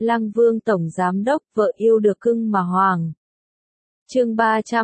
Lăng Vương tổng giám đốc vợ yêu được cưng mà hoàng. Chương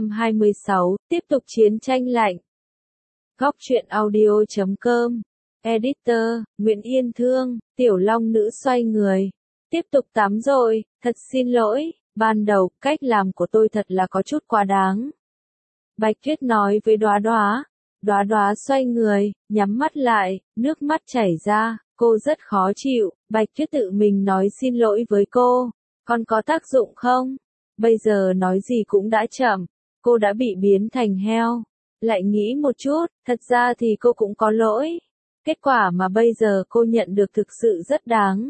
326, tiếp tục chiến tranh lạnh. Góc truyện audio.com. Editor, Nguyễn Yên Thương, Tiểu Long nữ xoay người. Tiếp tục tắm rồi, thật xin lỗi, ban đầu, cách làm của tôi thật là có chút quá đáng. Bạch Tuyết nói với Đóa Đóa. Đóa Đóa xoay người, nhắm mắt lại, nước mắt chảy ra, cô rất khó chịu. Bạch Tuyết tự mình nói xin lỗi với cô. Còn có tác dụng không? Bây giờ nói gì cũng đã chậm. Cô đã bị biến thành heo. Lại nghĩ một chút, thật ra thì cô cũng có lỗi. Kết quả mà bây giờ cô nhận được thực sự rất đáng.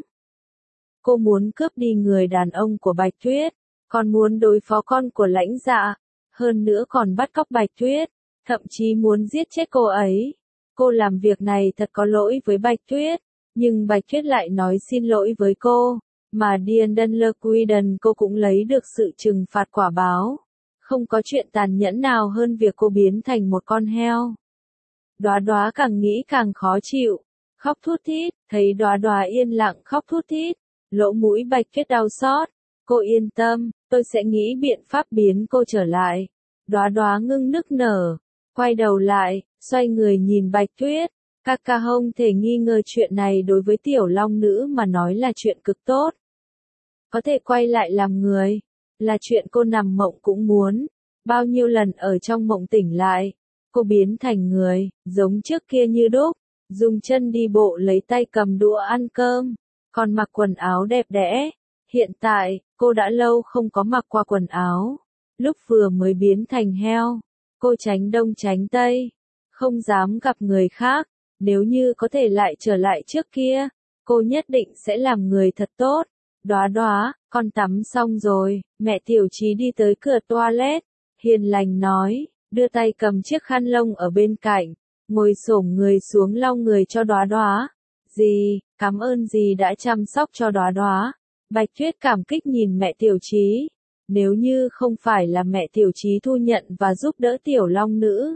Cô muốn cướp đi người đàn ông của Bạch Tuyết, còn muốn đối phó con của Lãnh Dạ, hơn nữa còn bắt cóc Bạch Tuyết, thậm chí muốn giết chết cô ấy. Cô làm việc này thật có lỗi với Bạch Tuyết, nhưng Bạch Tuyết lại nói xin lỗi với cô, mà Diendon Lequiden cô cũng lấy được sự trừng phạt quả báo. Không có chuyện tàn nhẫn nào hơn việc cô biến thành một con heo. Đóa Đóa càng nghĩ càng khó chịu, khóc thút thít, thấy Đóa Đóa yên lặng khóc thút thít, lỗ mũi Bạch Tuyết đau xót. Cô yên tâm, tôi sẽ nghĩ biện pháp biến cô trở lại. Đóa Đóa ngưng nức nở, quay đầu lại, xoay người nhìn Bạch Tuyết. Ca không thể nghi ngờ chuyện này đối với Tiểu Long nữ mà nói là chuyện cực tốt. Có thể quay lại làm người, là chuyện cô nằm mộng cũng muốn. Bao nhiêu lần ở trong mộng tỉnh lại, cô biến thành người, giống trước kia như đúc, dùng chân đi bộ lấy tay cầm đũa ăn cơm, còn mặc quần áo đẹp đẽ. Hiện tại, cô đã lâu không có mặc qua quần áo. Lúc vừa mới biến thành heo, cô tránh đông tránh tây, không dám gặp người khác. Nếu như có thể lại trở lại trước kia, cô nhất định sẽ làm người thật tốt. Đóa Đóa, con tắm xong rồi, mẹ Tiểu Chí đi tới cửa toilet, hiền lành nói, đưa tay cầm chiếc khăn lông ở bên cạnh, ngồi xổm người xuống lau người cho Đóa Đóa. Dì, cảm ơn dì đã chăm sóc cho Đóa Đóa. Bạch Tuyết cảm kích nhìn mẹ Tiểu Chí. Nếu như không phải là mẹ Tiểu Chí thu nhận và giúp đỡ Tiểu Long nữ,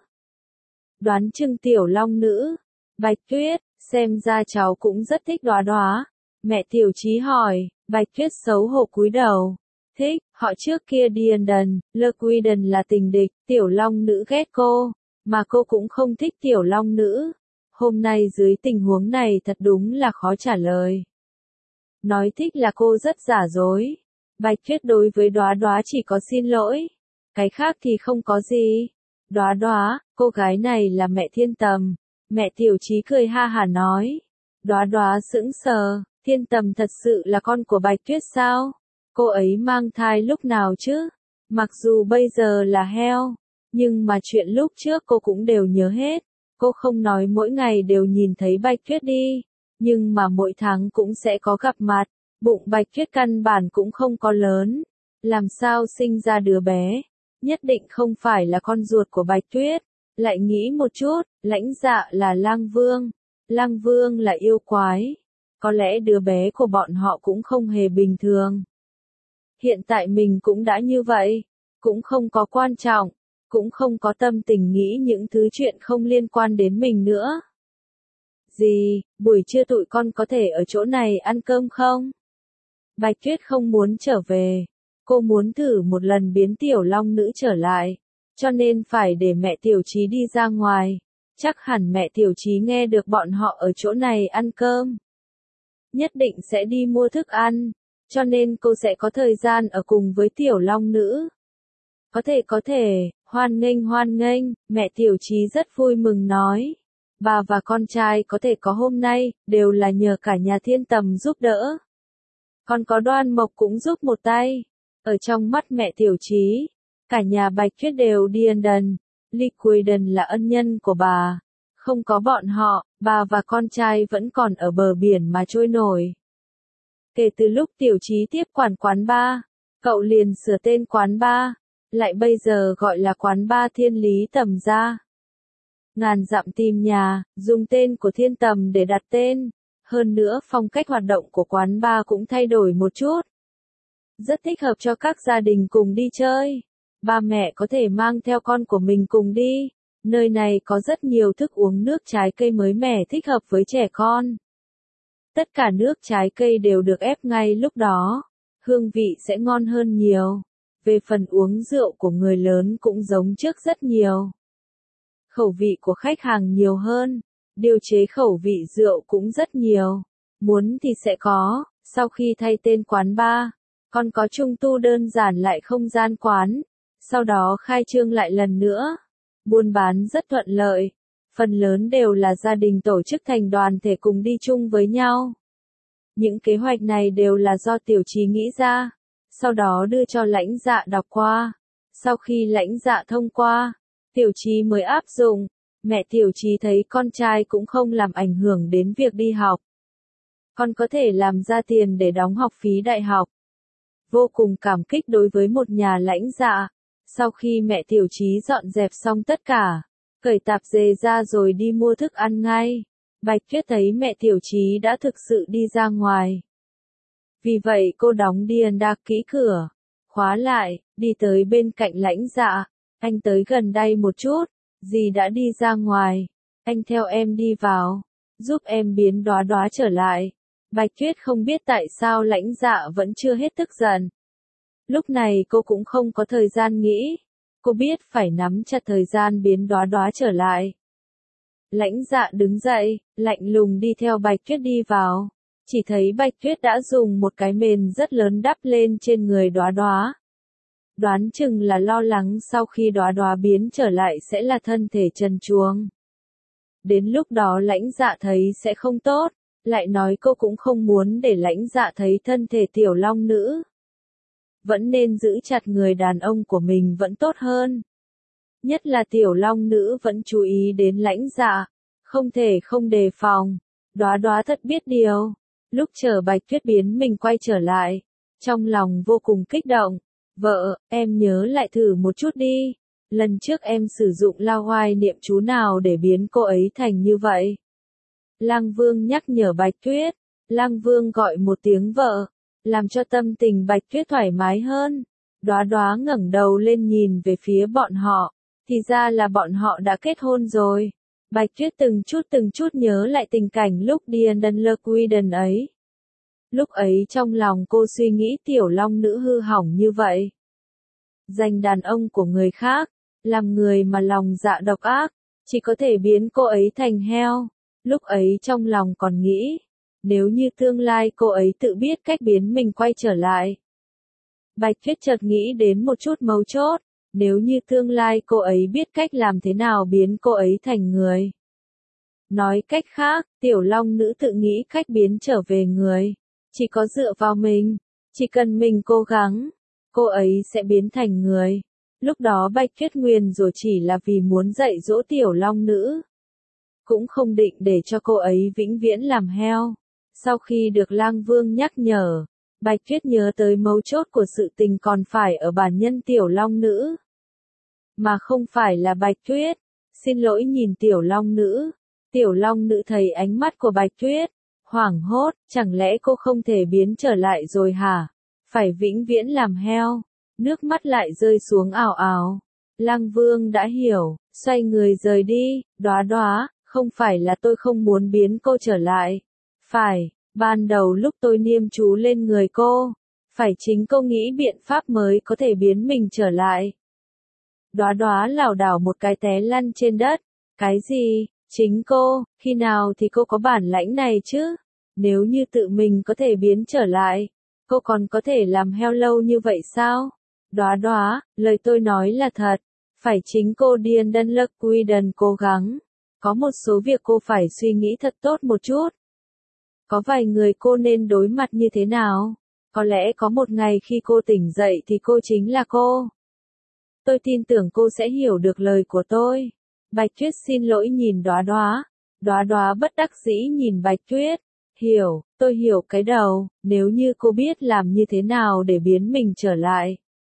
đoán chừng Tiểu Long nữ. Bạch Tuyết, xem ra cháu cũng rất thích Đóa Đóa. Mẹ Tiểu Chí hỏi. Bạch Tuyết xấu hổ cúi đầu. Thích, họ trước kia Diendon Lequiden là tình địch, Tiểu Long nữ ghét cô, mà cô cũng không thích Tiểu Long nữ. Hôm nay dưới tình huống này thật đúng là khó trả lời. Nói thích là cô rất giả dối. Bạch Tuyết đối với Đóa Đóa chỉ có xin lỗi. Cái khác thì không có gì. Đóa Đóa, cô gái này là mẹ Thiên Tầm. Mẹ Tiểu Chí cười ha hả nói. Đóa Đóa sững sờ, Thiên Tầm thật sự là con của Bạch Tuyết sao? Cô ấy mang thai lúc nào chứ? Mặc dù bây giờ là heo, nhưng mà chuyện lúc trước cô cũng đều nhớ hết. Cô không nói mỗi ngày đều nhìn thấy Bạch Tuyết đi, nhưng mà mỗi tháng cũng sẽ có gặp mặt. Bụng Bạch Tuyết căn bản cũng không có lớn. Làm sao sinh ra đứa bé? Nhất định không phải là con ruột của Bạch Tuyết. Lại nghĩ một chút, Lãnh Dạ là Lang Vương. Lang Vương là yêu quái. Có lẽ đứa bé của bọn họ cũng không hề bình thường. Hiện tại mình cũng đã như vậy. Cũng không có quan trọng. Cũng không có tâm tình nghĩ những thứ chuyện không liên quan đến mình nữa. Dì, buổi trưa tụi con có thể ở chỗ này ăn cơm không? Bạch Tuyết không muốn trở về. Cô muốn thử một lần biến Tiểu Long nữ trở lại. Cho nên phải để mẹ Tiểu Chí đi ra ngoài. Chắc hẳn mẹ Tiểu Chí nghe được bọn họ ở chỗ này ăn cơm. Nhất định sẽ đi mua thức ăn. Cho nên cô sẽ có thời gian ở cùng với Tiểu Long nữ. Có thể, hoan nghênh, mẹ Tiểu Chí rất vui mừng nói. Bà và con trai có thể có hôm nay, đều là nhờ cả nhà Thiên Tầm giúp đỡ. Còn có Đoan Mộc cũng giúp một tay. Ở trong mắt mẹ Tiểu Chí, cả nhà Bạch Tuyết đều Diendon Lequiden là ân nhân của bà. Không có bọn họ, bà và con trai vẫn còn ở bờ biển mà trôi nổi. Kể từ lúc Tiểu Chí tiếp quản quán bar, cậu liền sửa tên quán bar, lại bây giờ gọi là quán bar Thiên Lý Tầm gia. Ngàn dặm tìm nhà, dùng tên của Thiên Tầm để đặt tên. Hơn nữa phong cách hoạt động của quán bar cũng thay đổi một chút. Rất thích hợp cho các gia đình cùng đi chơi. Ba mẹ có thể mang theo con của mình cùng đi. Nơi này có rất nhiều thức uống nước trái cây mới mẻ thích hợp với trẻ con. Tất cả nước trái cây đều được ép ngay lúc đó, hương vị sẽ ngon hơn nhiều. Về phần uống rượu của người lớn cũng giống trước rất nhiều. Khẩu vị của khách hàng nhiều hơn, điều chế khẩu vị rượu cũng rất nhiều. Muốn thì sẽ có, sau khi thay tên quán bar, còn có trung tu đơn giản lại không gian quán, sau đó khai trương lại lần nữa. Buôn bán rất thuận lợi, phần lớn đều là gia đình tổ chức thành đoàn thể cùng đi chung với nhau. Những kế hoạch này đều là do Tiểu Chí nghĩ ra, sau đó đưa cho Lãnh Dạ đọc qua. Sau khi Lãnh Dạ thông qua, Tiểu Chí mới áp dụng. Mẹ Tiểu Chí thấy con trai cũng không làm ảnh hưởng đến việc đi học. Con có thể làm ra tiền để đóng học phí đại học. Vô cùng cảm kích đối với một nhà Lãnh Dạ. Sau khi mẹ Tiểu Chí dọn dẹp xong tất cả, cởi tạp dề ra rồi đi mua thức ăn ngay. Bạch Tuyết thấy mẹ Tiểu Chí đã thực sự đi ra ngoài. Vì vậy cô đóng điền đạc kỹ cửa, khóa lại, đi tới bên cạnh Lãnh Dạ. Anh tới gần đây một chút, dì đã đi ra ngoài. Anh theo em đi vào, giúp em biến Đóa Đóa trở lại. Bạch Tuyết không biết tại sao Lãnh Dạ vẫn chưa hết tức giận. Lúc này cô cũng không có thời gian nghĩ. Cô biết phải nắm chặt thời gian biến Đóa Đóa trở lại. Lãnh Dạ đứng dậy, lạnh lùng đi theo Bạch Tuyết đi vào. Chỉ thấy Bạch Tuyết đã dùng một cái mền rất lớn đắp lên trên người Đóa Đóa. Đoán chừng là lo lắng sau khi Đóa Đóa biến trở lại sẽ là thân thể trần truồng. Đến lúc đó Lãnh Dạ thấy sẽ không tốt, lại nói cô cũng không muốn để Lãnh Dạ thấy thân thể tiểu long nữ. Vẫn nên giữ chặt người đàn ông của mình vẫn tốt hơn. Nhất là tiểu long nữ vẫn chú ý đến Lãnh Dạ, không thể không đề phòng. Đóa Đóa thật biết điều. Lúc chờ Bạch Tuyết biến mình quay trở lại, trong lòng vô cùng kích động. Vợ, em nhớ lại thử một chút đi. Lần trước em sử dụng lao hoài niệm chú nào để biến cô ấy thành như vậy? Lang Vương nhắc nhở Bạch Tuyết. Lang Vương gọi một tiếng vợ, làm cho tâm tình Bạch Tuyết thoải mái hơn. Đóa Đóa ngẩng đầu lên nhìn về phía bọn họ, thì ra là bọn họ đã kết hôn rồi. Bạch Tuyết từng chút nhớ lại tình cảnh lúc Diendon Lequiden ấy. Lúc ấy trong lòng cô suy nghĩ tiểu long nữ hư hỏng như vậy. Giành đàn ông của người khác, làm người mà lòng dạ độc ác, chỉ có thể biến cô ấy thành heo. Lúc ấy trong lòng còn nghĩ, nếu như tương lai cô ấy tự biết cách biến mình quay trở lại. Bạch Tuyết chợt nghĩ đến một chút mấu chốt, nếu như tương lai cô ấy biết cách làm thế nào biến cô ấy thành người. Nói cách khác, tiểu long nữ tự nghĩ cách biến trở về người. Chỉ có dựa vào mình, chỉ cần mình cố gắng, cô ấy sẽ biến thành người. Lúc đó Bạch Tuyết nguyền rủa chỉ là vì muốn dạy dỗ tiểu long nữ. Cũng không định để cho cô ấy vĩnh viễn làm heo. Sau khi được Lang Vương nhắc nhở, Bạch Tuyết nhớ tới mấu chốt của sự tình còn phải ở bản nhân tiểu long nữ. Mà không phải là Bạch Tuyết. Xin lỗi nhìn tiểu long nữ. Tiểu long nữ thấy ánh mắt của Bạch Tuyết, hoảng hốt, chẳng lẽ cô không thể biến trở lại rồi hả? Phải vĩnh viễn làm heo. Nước mắt lại rơi xuống ào ào. Lang Vương đã hiểu, xoay người rời đi. Đóa Đóa, không phải là tôi không muốn biến cô trở lại. Phải, ban đầu lúc tôi niêm chú lên người cô, phải chính cô nghĩ biện pháp mới có thể biến mình trở lại. Đóa Đóa lảo đảo một cái té lăn trên đất. Cái gì? Chính cô, khi nào thì cô có bản lãnh này chứ? Nếu như tự mình có thể biến trở lại, cô còn có thể làm heo lâu như vậy sao? Đóa Đóa, lời tôi nói là thật. Phải chính cô Diendon Lequiden cố gắng. Có một số việc cô phải suy nghĩ thật tốt một chút. Có vài người cô nên đối mặt như thế nào? Có lẽ có một ngày khi cô tỉnh dậy thì cô chính là cô. Tôi tin tưởng cô sẽ hiểu được lời của tôi. Bạch Tuyết xin lỗi nhìn Đóa Đóa. Đóa Đóa bất đắc dĩ nhìn Bạch Tuyết. Hiểu, tôi hiểu cái đầu, nếu như cô biết làm như thế nào để biến mình trở lại.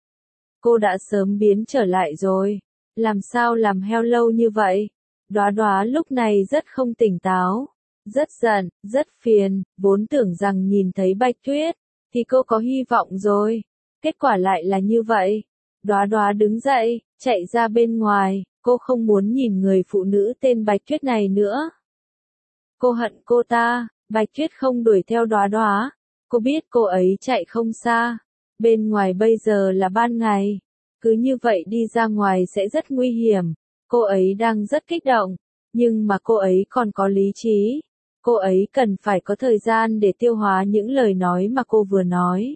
Cô đã sớm biến trở lại rồi. Làm sao làm heo lâu như vậy? Đóa Đóa lúc này rất không tỉnh táo. Rất giận, rất phiền, vốn tưởng rằng nhìn thấy Bạch Tuyết, thì cô có hy vọng rồi. Kết quả lại là như vậy. Đóa Đóa đứng dậy, chạy ra bên ngoài, cô không muốn nhìn người phụ nữ tên Bạch Tuyết này nữa. Cô hận cô ta, Bạch Tuyết không đuổi theo Đóa Đóa. Cô biết cô ấy chạy không xa. Bên ngoài bây giờ là ban ngày. Cứ như vậy đi ra ngoài sẽ rất nguy hiểm. Cô ấy đang rất kích động. Nhưng mà cô ấy còn có lý trí. Cô ấy cần phải có thời gian để tiêu hóa những lời nói mà cô vừa nói.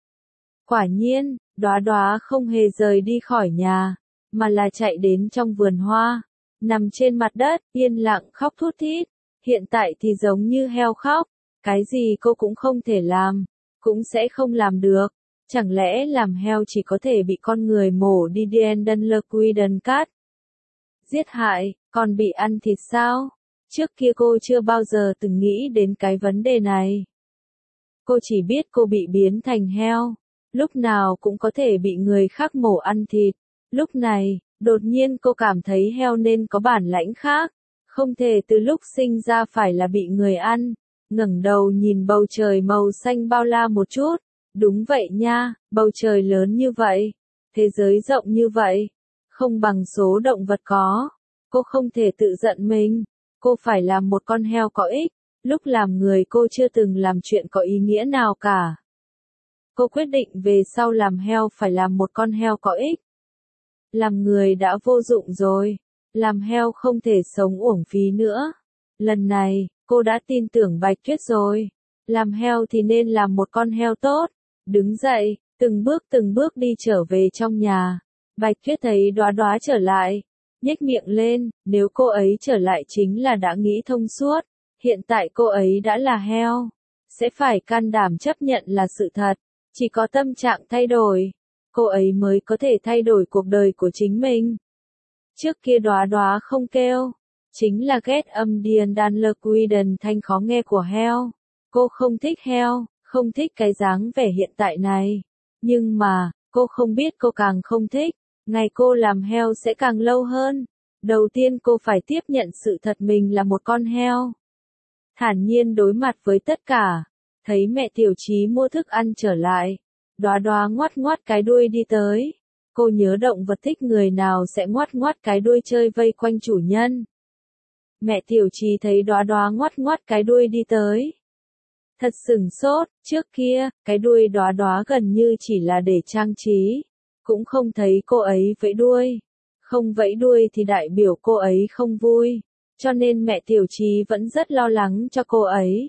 Quả nhiên, Đóa Đóa không hề rời đi khỏi nhà, mà là chạy đến trong vườn hoa, nằm trên mặt đất, yên lặng khóc thút thít. Hiện tại thì giống như heo khóc, cái gì cô cũng không thể làm, cũng sẽ không làm được. Chẳng lẽ làm heo chỉ có thể bị con người mổ đi Diendenlerquiden cắt? Giết hại, còn bị ăn thịt sao? Trước kia cô chưa bao giờ từng nghĩ đến cái vấn đề này. Cô chỉ biết cô bị biến thành heo, lúc nào cũng có thể bị người khác mổ ăn thịt. Lúc này, đột nhiên cô cảm thấy heo nên có bản lãnh khác, không thể từ lúc sinh ra phải là bị người ăn. Ngẩng đầu nhìn bầu trời màu xanh bao la một chút. Đúng vậy nha, bầu trời lớn như vậy, thế giới rộng như vậy, không bằng số động vật có. Cô không thể tự giận mình, cô phải làm một con heo có ích. Lúc làm người cô chưa từng làm chuyện có ý nghĩa nào cả. Cô quyết định về sau làm heo phải làm một con heo có ích. Làm người đã vô dụng rồi, làm heo không thể sống uổng phí nữa. Lần này, cô đã tin tưởng Bạch Tuyết rồi. Làm heo thì nên làm một con heo tốt. Đứng dậy, từng bước đi trở về trong nhà. Bạch Tuyết thấy Đóa Đóa trở lại, nhếch miệng lên, nếu cô ấy trở lại chính là đã nghĩ thông suốt. Hiện tại cô ấy đã là heo, sẽ phải can đảm chấp nhận là sự thật. Chỉ có tâm trạng thay đổi, cô ấy mới có thể thay đổi cuộc đời của chính mình. Trước kia Đóa Đóa không kêu, chính là ghét âm Diendenlerquiden thanh khó nghe của heo. Cô không thích heo, không thích cái dáng vẻ hiện tại này. Nhưng mà, cô không biết cô càng không thích, ngày cô làm heo sẽ càng lâu hơn. Đầu tiên cô phải tiếp nhận sự thật mình là một con heo. Thản nhiên đối mặt với tất cả. Thấy mẹ Tiểu Chí mua thức ăn trở lại. Đóa Đóa ngoắt ngoắt cái đuôi đi tới. Cô nhớ động vật thích người nào sẽ ngoắt ngoắt cái đuôi chơi vây quanh chủ nhân. Mẹ Tiểu Chí thấy Đóa Đóa ngoắt ngoắt cái đuôi đi tới. Thật sửng sốt, trước kia, cái đuôi Đóa Đóa gần như chỉ là để trang trí. Cũng không thấy cô ấy vẫy đuôi. Không vẫy đuôi thì đại biểu cô ấy không vui. Cho nên mẹ Tiểu Chí vẫn rất lo lắng cho cô ấy.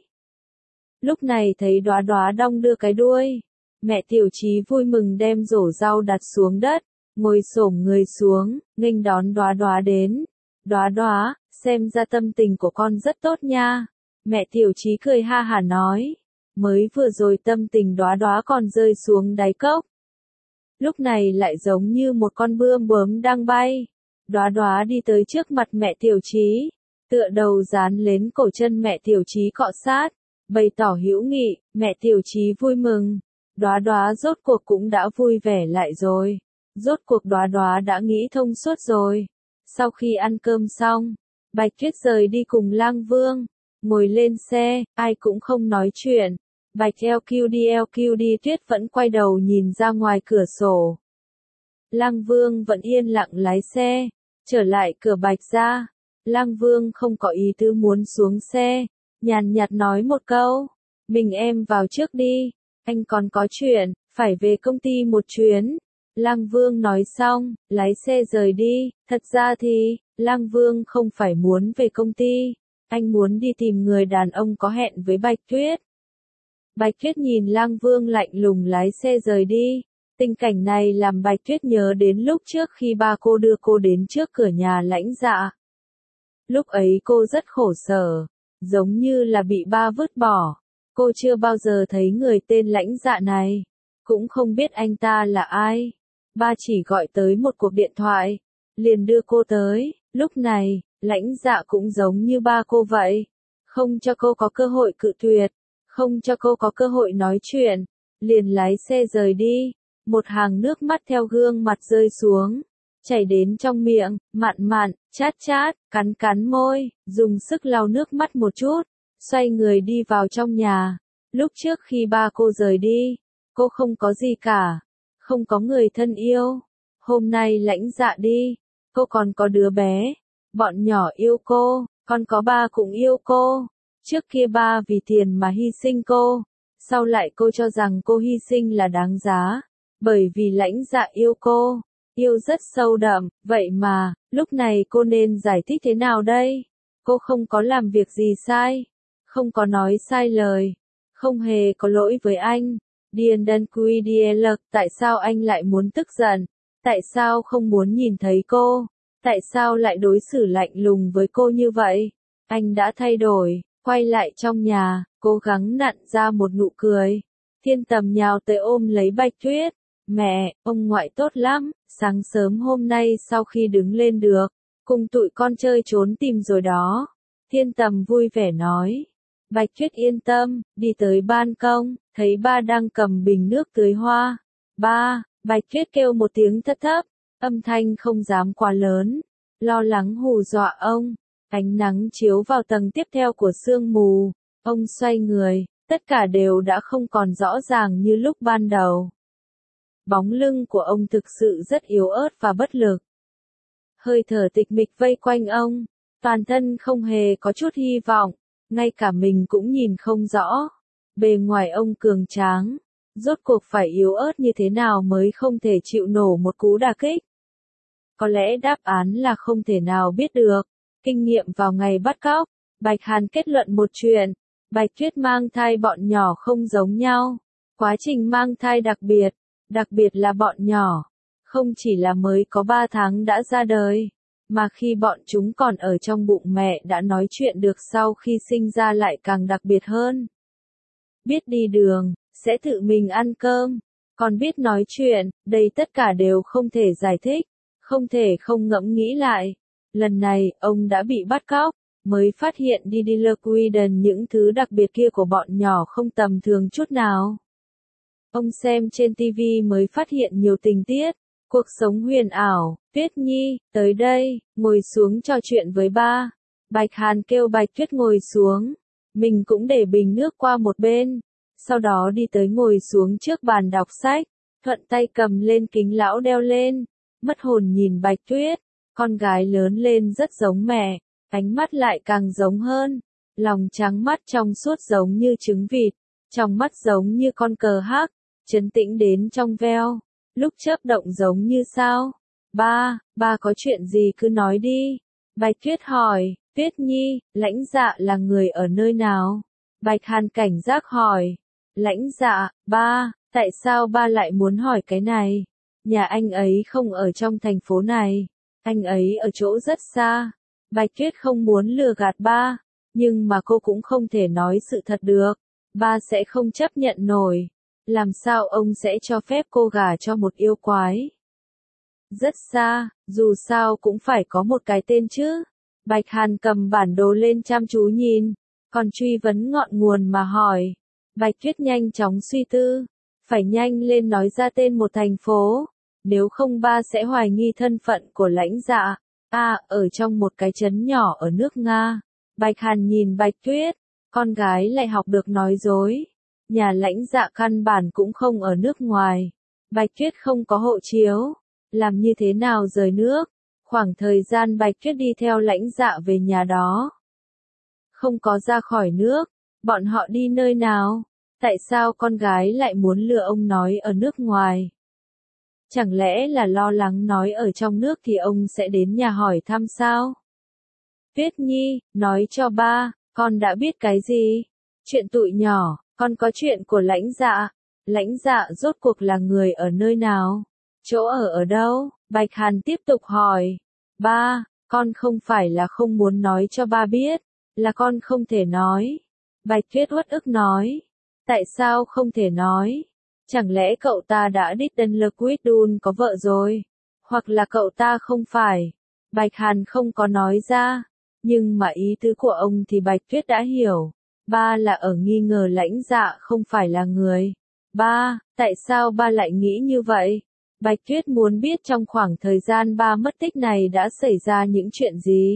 Lúc này thấy Đóa Đóa đong đưa cái đuôi. Mẹ Tiểu Chí vui mừng đem rổ rau đặt xuống đất. Ngồi xổm người xuống, nghênh đón Đóa Đóa đến. Đóa Đóa, xem ra tâm tình của con rất tốt nha. Mẹ Tiểu Chí cười ha hả nói. Mới vừa rồi tâm tình Đóa Đóa còn rơi xuống đáy cốc. Lúc này lại giống như một con bươm bướm đang bay. Đóa Đóa đi tới trước mặt mẹ Tiểu Chí, tựa đầu dán lên cổ chân mẹ Tiểu Chí cọ sát, bày tỏ hữu nghị. Mẹ Tiểu Chí vui mừng. Đóa Đóa rốt cuộc cũng đã vui vẻ lại rồi. Rốt cuộc Đóa Đóa đã nghĩ thông suốt rồi. Sau khi ăn cơm xong, Bạch Tuyết rời đi cùng Lang Vương. Ngồi lên xe, ai cũng không nói chuyện. Bạch LQD Tuyết vẫn quay đầu nhìn ra ngoài cửa sổ. Lang Vương vẫn yên lặng lái xe, trở lại cửa Bạch gia. Lang Vương không có ý tứ muốn xuống xe, nhàn nhạt nói một câu, mình em vào trước đi, anh còn có chuyện, phải về công ty một chuyến. Lang Vương nói xong, lái xe rời đi. Thật ra thì, Lang Vương không phải muốn về công ty, anh muốn đi tìm người đàn ông có hẹn với Bạch Tuyết. Bạch Tuyết nhìn Lang Vương lạnh lùng lái xe rời đi. Tình cảnh này làm Bạch Tuyết nhớ đến lúc trước khi ba cô đưa cô đến trước cửa nhà Lãnh Dạ. Lúc ấy cô rất khổ sở, giống như là bị ba vứt bỏ. Cô chưa bao giờ thấy người tên Lãnh Dạ này, cũng không biết anh ta là ai. Ba chỉ gọi tới một cuộc điện thoại, liền đưa cô tới. Lúc này, Lãnh Dạ cũng giống như ba cô vậy, không cho cô có cơ hội cự tuyệt, không cho cô có cơ hội nói chuyện, liền lái xe rời đi. Một hàng nước mắt theo gương mặt rơi xuống, chảy đến trong miệng, mặn mặn, chát chát, cắn cắn môi, dùng sức lau nước mắt một chút, xoay người đi vào trong nhà. Lúc trước khi ba cô rời đi, cô không có gì cả, không có người thân yêu. Hôm nay Lãnh Dạ đi, cô còn có đứa bé, bọn nhỏ yêu cô, còn có ba cũng yêu cô. Trước kia ba vì tiền mà hy sinh cô, sau lại cô cho rằng cô hy sinh là đáng giá, bởi vì Lãnh Dạ yêu cô, yêu rất sâu đậm, vậy mà, lúc này cô nên giải thích thế nào đây? Cô không có làm việc gì sai, không có nói sai lời, không hề có lỗi với anh. Điền Đân Quy Điê Lật, tại sao anh lại muốn tức giận? Tại sao không muốn nhìn thấy cô? Tại sao lại đối xử lạnh lùng với cô như vậy? Anh đã thay đổi, quay lại trong nhà, cố gắng nặn ra một nụ cười. Thiên Tầm nhào tới ôm lấy Bạch Tuyết. Mẹ, ông ngoại tốt lắm, sáng sớm hôm nay sau khi đứng lên được, cùng tụi con chơi trốn tìm rồi đó. Thiên Tầm vui vẻ nói. Bạch Tuyết yên tâm, đi tới ban công, thấy ba đang cầm bình nước tưới hoa. Ba, Bạch Tuyết kêu một tiếng thấp thấp, âm thanh không dám quá lớn, lo lắng hù dọa ông. Ánh nắng chiếu vào tầng tiếp theo của sương mù, ông xoay người, tất cả đều đã không còn rõ ràng như lúc ban đầu. Bóng lưng của ông thực sự rất yếu ớt và bất lực. Hơi thở tịch mịch vây quanh ông, toàn thân không hề có chút hy vọng, ngay cả mình cũng nhìn không rõ. Bề ngoài ông cường tráng, rốt cuộc phải yếu ớt như thế nào mới không thể chịu nổi một cú đả kích. Có lẽ đáp án là không thể nào biết được. Kinh nghiệm vào ngày bắt cóc, Bạch Hàn kết luận một chuyện, Bạch Tuyết mang thai bọn nhỏ không giống nhau. Quá trình mang thai đặc biệt là bọn nhỏ, không chỉ là mới có 3 tháng đã ra đời, mà khi bọn chúng còn ở trong bụng mẹ đã nói chuyện được sau khi sinh ra lại càng đặc biệt hơn. Biết đi đường, sẽ tự mình ăn cơm, còn biết nói chuyện, đây tất cả đều không thể giải thích, không thể không ngẫm nghĩ lại. Lần này, ông đã bị bắt cóc, mới phát hiện Didi Queden những thứ đặc biệt kia của bọn nhỏ không tầm thường chút nào. Ông xem trên TV mới phát hiện nhiều tình tiết, cuộc sống huyền ảo. Tuyết Nhi, tới đây, ngồi xuống trò chuyện với ba. Bạch Hàn kêu Bạch Tuyết ngồi xuống, mình cũng để bình nước qua một bên, sau đó đi tới ngồi xuống trước bàn đọc sách, thuận tay cầm lên kính lão đeo lên, mất hồn nhìn Bạch Tuyết. Con gái lớn lên rất giống mẹ, ánh mắt lại càng giống hơn, lòng trắng mắt trong suốt giống như trứng vịt, trong mắt giống như con cờ hắc, trấn tĩnh đến trong veo, lúc chớp động giống như sao. Ba có chuyện gì cứ nói đi. Bạch Tuyết hỏi. Tuyết Nhi, Lãnh Dạ là người ở nơi nào? Bạch Hàn cảnh giác hỏi. Lãnh Dạ, ba, tại sao ba lại muốn hỏi cái này? Nhà anh ấy không ở trong thành phố này. Anh ấy ở chỗ rất xa. Bạch Tuyết không muốn lừa gạt ba, nhưng mà cô cũng không thể nói sự thật được. Ba sẽ không chấp nhận nổi. Làm sao ông sẽ cho phép cô gả cho một yêu quái? Rất xa, dù sao cũng phải có một cái tên chứ. Bạch Hàn cầm bản đồ lên chăm chú nhìn, còn truy vấn ngọn nguồn mà hỏi. Bạch Tuyết nhanh chóng suy tư, phải nhanh lên nói ra tên một thành phố. Nếu không ba sẽ hoài nghi thân phận của Lãnh Dạ. Ở trong một cái trấn nhỏ ở nước Nga. Bạch Hàn nhìn Bạch Tuyết, con gái lại học được nói dối. Nhà Lãnh Dạ căn bản cũng không ở nước ngoài. Bạch Tuyết không có hộ chiếu, làm như thế nào rời nước? Khoảng thời gian Bạch Tuyết đi theo Lãnh Dạ về nhà đó, không có ra khỏi nước. Bọn họ đi nơi nào? Tại sao con gái lại muốn lừa ông nói ở nước ngoài? Chẳng lẽ là lo lắng nói ở trong nước thì ông sẽ đến nhà hỏi thăm sao? Tuyết Nhi, nói cho ba, con đã biết cái gì? Chuyện tụi nhỏ, con có chuyện của Lãnh Dạ. Lãnh Dạ rốt cuộc là người ở nơi nào? Chỗ ở đâu? Bạch Hàn tiếp tục hỏi. Ba, con không phải là không muốn nói cho ba biết, là con không thể nói. Bạch Tuyết uất ức nói. Tại sao không thể nói? Chẳng lẽ cậu ta đã đích thân Liquidun có vợ rồi? Hoặc là cậu ta không phải? Bạch Hàn không có nói ra, nhưng mà ý tứ của ông thì Bạch Tuyết đã hiểu. Ba là ở nghi ngờ Lãnh Dạ không phải là người. Ba, tại sao ba lại nghĩ như vậy? Bạch Tuyết muốn biết trong khoảng thời gian ba mất tích này đã xảy ra những chuyện gì.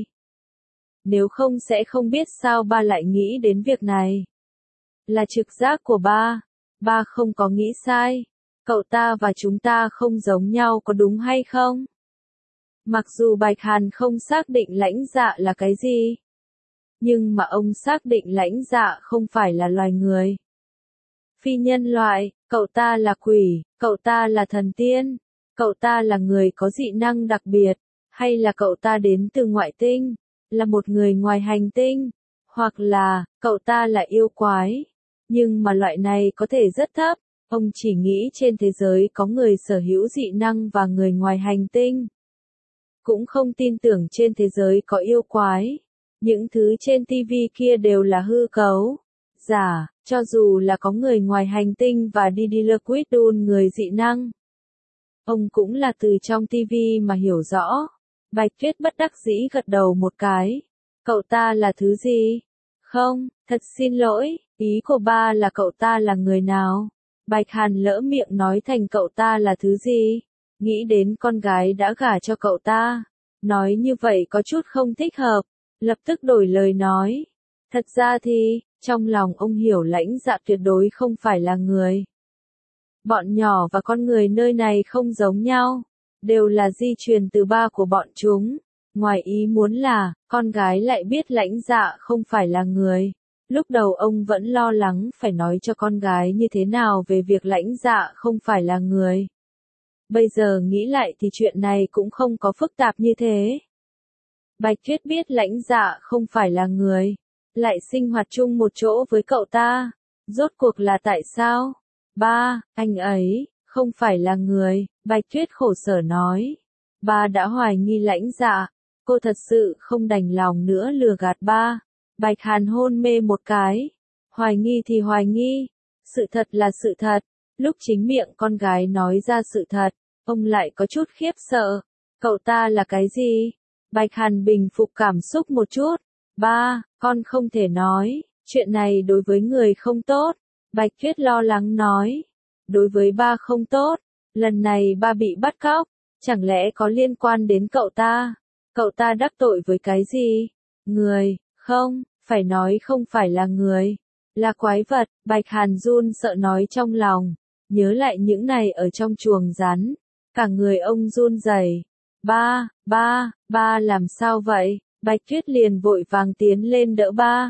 Nếu không sẽ không biết sao ba lại nghĩ đến việc này. Là trực giác của ba. Ba không có nghĩ sai. Cậu ta và chúng ta không giống nhau có đúng hay không? Mặc dù Bạch Hàn không xác định Lãnh Dạ là cái gì, Nhưng mà ông xác định Lãnh Dạ không phải là loài người. Phi nhân loại, cậu ta là quỷ, cậu ta là thần tiên, cậu ta là người có dị năng đặc biệt, hay là cậu ta đến từ ngoại tinh, là một người ngoài hành tinh, hoặc là, cậu ta là yêu quái. Nhưng mà loại này có thể rất thấp, ông chỉ nghĩ trên thế giới có người sở hữu dị năng và người ngoài hành tinh. Cũng không tin tưởng trên thế giới có yêu quái. Những thứ trên TV kia đều là hư cấu, giả, cho dù là có người ngoài hành tinh và Didier Quidun người dị năng. Ông cũng là từ trong TV mà hiểu rõ. Bạch Tuyết bất đắc dĩ gật đầu một cái. Cậu ta là thứ gì? Không, thật xin lỗi, ý của ba là cậu ta là người nào? Bạch Hàn lỡ miệng nói thành cậu ta là thứ gì? Nghĩ đến con gái đã gả cho cậu ta. Nói như vậy có chút không thích hợp. Lập tức đổi lời nói. Thật ra thì, trong lòng ông hiểu Lãnh Dạ tuyệt đối không phải là người. Bọn nhỏ và con người nơi này không giống nhau. Đều là di truyền từ ba của bọn chúng. Ngoài ý muốn là, con gái lại biết Lãnh Dạ không phải là người. Lúc đầu ông vẫn lo lắng phải nói cho con gái như thế nào về việc Lãnh Dạ không phải là người. Bây giờ nghĩ lại thì chuyện này cũng không có phức tạp như thế. Bạch Tuyết biết Lãnh Dạ không phải là người, lại sinh hoạt chung một chỗ với cậu ta. Rốt cuộc là tại sao? Ba, anh ấy, không phải là người, Bạch Tuyết khổ sở nói. Ba đã hoài nghi Lãnh Dạ, cô thật sự không đành lòng nữa lừa gạt ba. Bạch Hàn hôn mê một cái. Hoài nghi thì hoài nghi, sự thật là sự thật. Lúc chính miệng con gái nói ra sự thật, ông lại có chút khiếp sợ. Cậu ta là cái gì? Bạch Hàn bình phục cảm xúc một chút. Ba, con không thể nói, chuyện này đối với người không tốt. Bạch Tuyết lo lắng nói. Đối với ba không tốt, lần này ba bị bắt cóc, chẳng lẽ có liên quan đến cậu ta? Cậu ta đắc tội với cái gì? Người, không, phải nói không phải là người, là quái vật. Bạch Hàn run sợ nói trong lòng, nhớ lại những này ở trong chuồng rắn, cả người ông run rẩy. Ba làm sao vậy? Bạch Tuyết liền vội vàng tiến lên đỡ ba.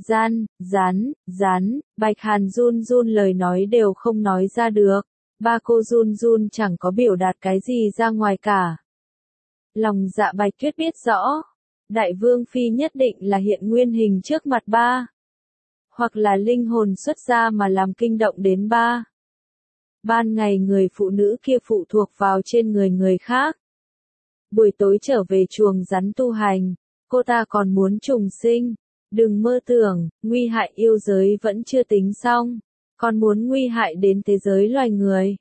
Rắn, Bạch Hàn run run lời nói đều không nói ra được. Ba cô run run chẳng có biểu đạt cái gì ra ngoài cả. Lòng dạ Bạch Tuyết biết rõ. Đại Vương Phi nhất định là hiện nguyên hình trước mặt ba. Hoặc là linh hồn xuất ra mà làm kinh động đến ba. Ban ngày người phụ nữ kia phụ thuộc vào trên người khác. Buổi tối trở về chuồng rắn tu hành, cô ta còn muốn trùng sinh. Đừng mơ tưởng, nguy hại yêu giới vẫn chưa tính xong, còn muốn nguy hại đến thế giới loài người.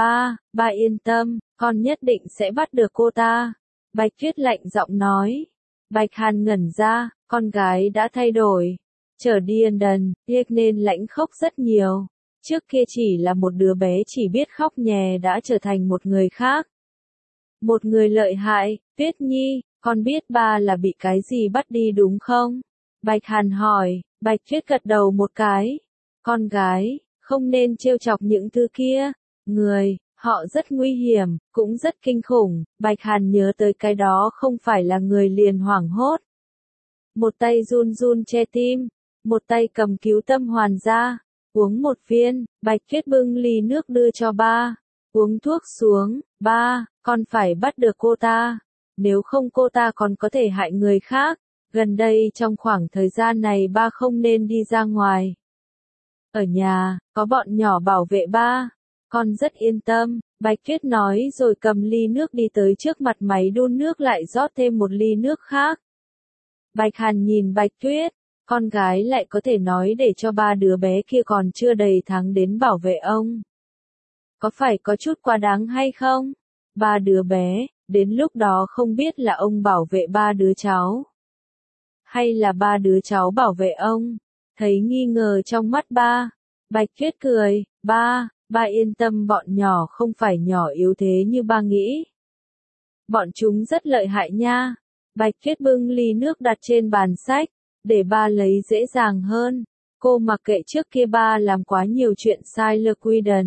Ba yên tâm, con nhất định sẽ bắt được cô ta. Bạch Tuyết lạnh giọng nói. Bạch Hàn ngẩn ra, con gái đã thay đổi. Trở đi đần, nên lãnh khóc rất nhiều. Trước kia chỉ là một đứa bé chỉ biết khóc nhè đã trở thành một người khác. Một người lợi hại. Tuyết Nhi, con biết ba là bị cái gì bắt đi đúng không? Bạch Hàn hỏi. Bạch Tuyết gật đầu một cái. Con gái, không nên trêu chọc những thứ kia. Người, họ rất nguy hiểm, cũng rất kinh khủng. Bạch Hàn nhớ tới cái đó không phải là người liền hoảng hốt. Một tay run run che tim, một tay cầm cứu tâm hoàn ra. Uống một viên. Bạch Tuyết bưng ly nước đưa cho ba. Uống thuốc xuống. Ba, con phải bắt được cô ta. Nếu không cô ta còn có thể hại người khác. Gần đây trong khoảng thời gian này ba không nên đi ra ngoài. Ở nhà, có bọn nhỏ bảo vệ ba. Con rất yên tâm. Bạch Tuyết nói rồi cầm ly nước đi tới trước mặt máy đun nước lại rót thêm một ly nước khác. Bạch Hàn nhìn Bạch Tuyết. Con gái lại có thể nói để cho ba đứa bé kia còn chưa đầy tháng đến bảo vệ ông. Có phải có chút quá đáng hay không? Ba đứa bé, đến lúc đó không biết là ông bảo vệ ba đứa cháu. Hay là ba đứa cháu bảo vệ ông? Thấy nghi ngờ trong mắt ba. Bạch Tuyết cười. Ba yên tâm, bọn nhỏ không phải nhỏ yếu thế như ba nghĩ. Bọn chúng rất lợi hại nha. Bạch Tuyết bưng ly nước đặt trên bàn sách, để ba lấy dễ dàng hơn. Cô mặc kệ trước kia ba làm quá nhiều chuyện sai Le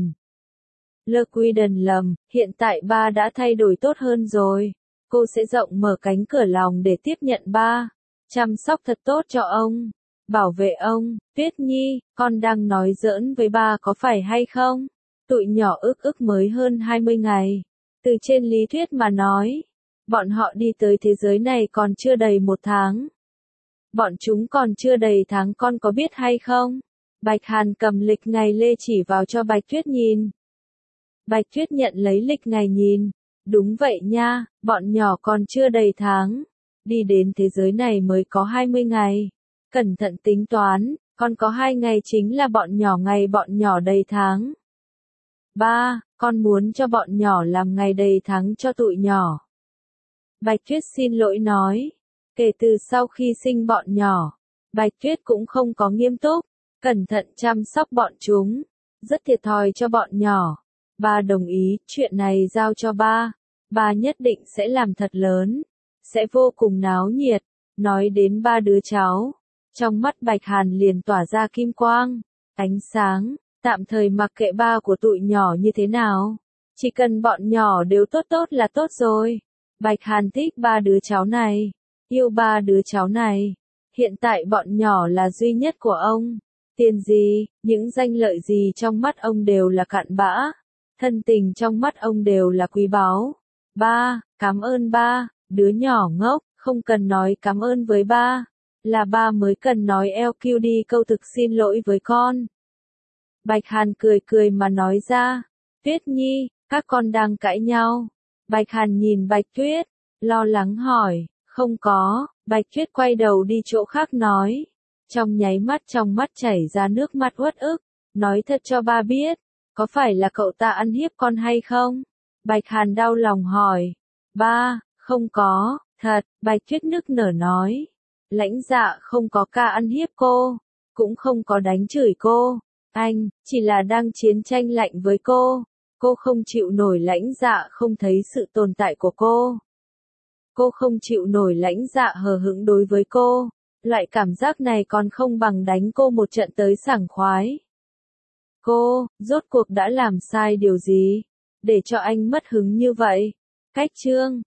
Quidden lầm, hiện tại ba đã thay đổi tốt hơn rồi. Cô sẽ rộng mở cánh cửa lòng để tiếp nhận ba. chăm sóc thật tốt cho ông, bảo vệ ông. Tuyết Nhi, con đang nói giỡn với ba có phải hay không? Tụi nhỏ ức mới hơn 20 ngày. Từ trên lý thuyết mà nói, bọn họ đi tới thế giới này còn chưa đầy 1 tháng. Bọn chúng còn chưa đầy tháng, con có biết hay không? Bạch Hàn cầm lịch ngày lê chỉ vào cho Bạch Tuyết nhìn. Bạch Tuyết nhận lấy lịch ngày nhìn. Đúng vậy nha, bọn nhỏ còn chưa đầy tháng. Đi đến thế giới này mới có 20 ngày. Cẩn thận tính toán, con có 2 ngày chính là bọn nhỏ đầy tháng. Ba, con muốn cho bọn nhỏ làm ngày đầy tháng cho tụi nhỏ. Bạch Tuyết xin lỗi nói. Kể từ sau khi sinh bọn nhỏ, Bạch Tuyết cũng không có nghiêm túc, cẩn thận chăm sóc bọn chúng, rất thiệt thòi cho bọn nhỏ. Ba đồng ý, chuyện này giao cho ba. Ba nhất định sẽ làm thật lớn, sẽ vô cùng náo nhiệt. Nói đến 3 đứa cháu, trong mắt Bạch Hàn liền tỏa ra kim quang, ánh sáng. Tạm thời mặc kệ ba của tụi nhỏ như thế nào, chỉ cần bọn nhỏ đều tốt tốt là tốt rồi. Bạch Hàn thích 3 đứa cháu này, yêu 3 đứa cháu này. Hiện tại bọn nhỏ là duy nhất của ông. Tiền gì, những danh lợi gì trong mắt ông đều là cặn bã. Thân tình trong mắt ông đều là quý báu. Ba, cảm ơn ba. Đứa nhỏ ngốc, không cần nói cảm ơn với ba. Là ba mới cần nói LQD câu thực xin lỗi với con. Bạch Hàn cười mà nói ra. Tuyết Nhi, các con đang cãi nhau. Bạch Hàn nhìn Bạch Tuyết, lo lắng hỏi. Không có. Bạch Tuyết quay đầu đi chỗ khác nói. Trong nháy mắt trong mắt chảy ra nước mắt uất ức. Nói thật cho ba biết, có phải là cậu ta ăn hiếp con hay không? Bạch Hàn đau lòng hỏi. Ba, không có, thật. Bạch Tuyết nức nở nói. Lãnh Dạ không có ca ăn hiếp cô, cũng không có đánh chửi cô. Anh, chỉ là đang chiến tranh lạnh với cô. Cô không chịu nổi Lãnh Dạ không thấy sự tồn tại của cô. Cô không chịu nổi Lãnh Dạ hờ hững đối với cô. Loại cảm giác này còn không bằng đánh cô một trận tới sảng khoái. Cô, rốt cuộc đã làm sai điều gì? Để cho anh mất hứng như vậy? Cách chương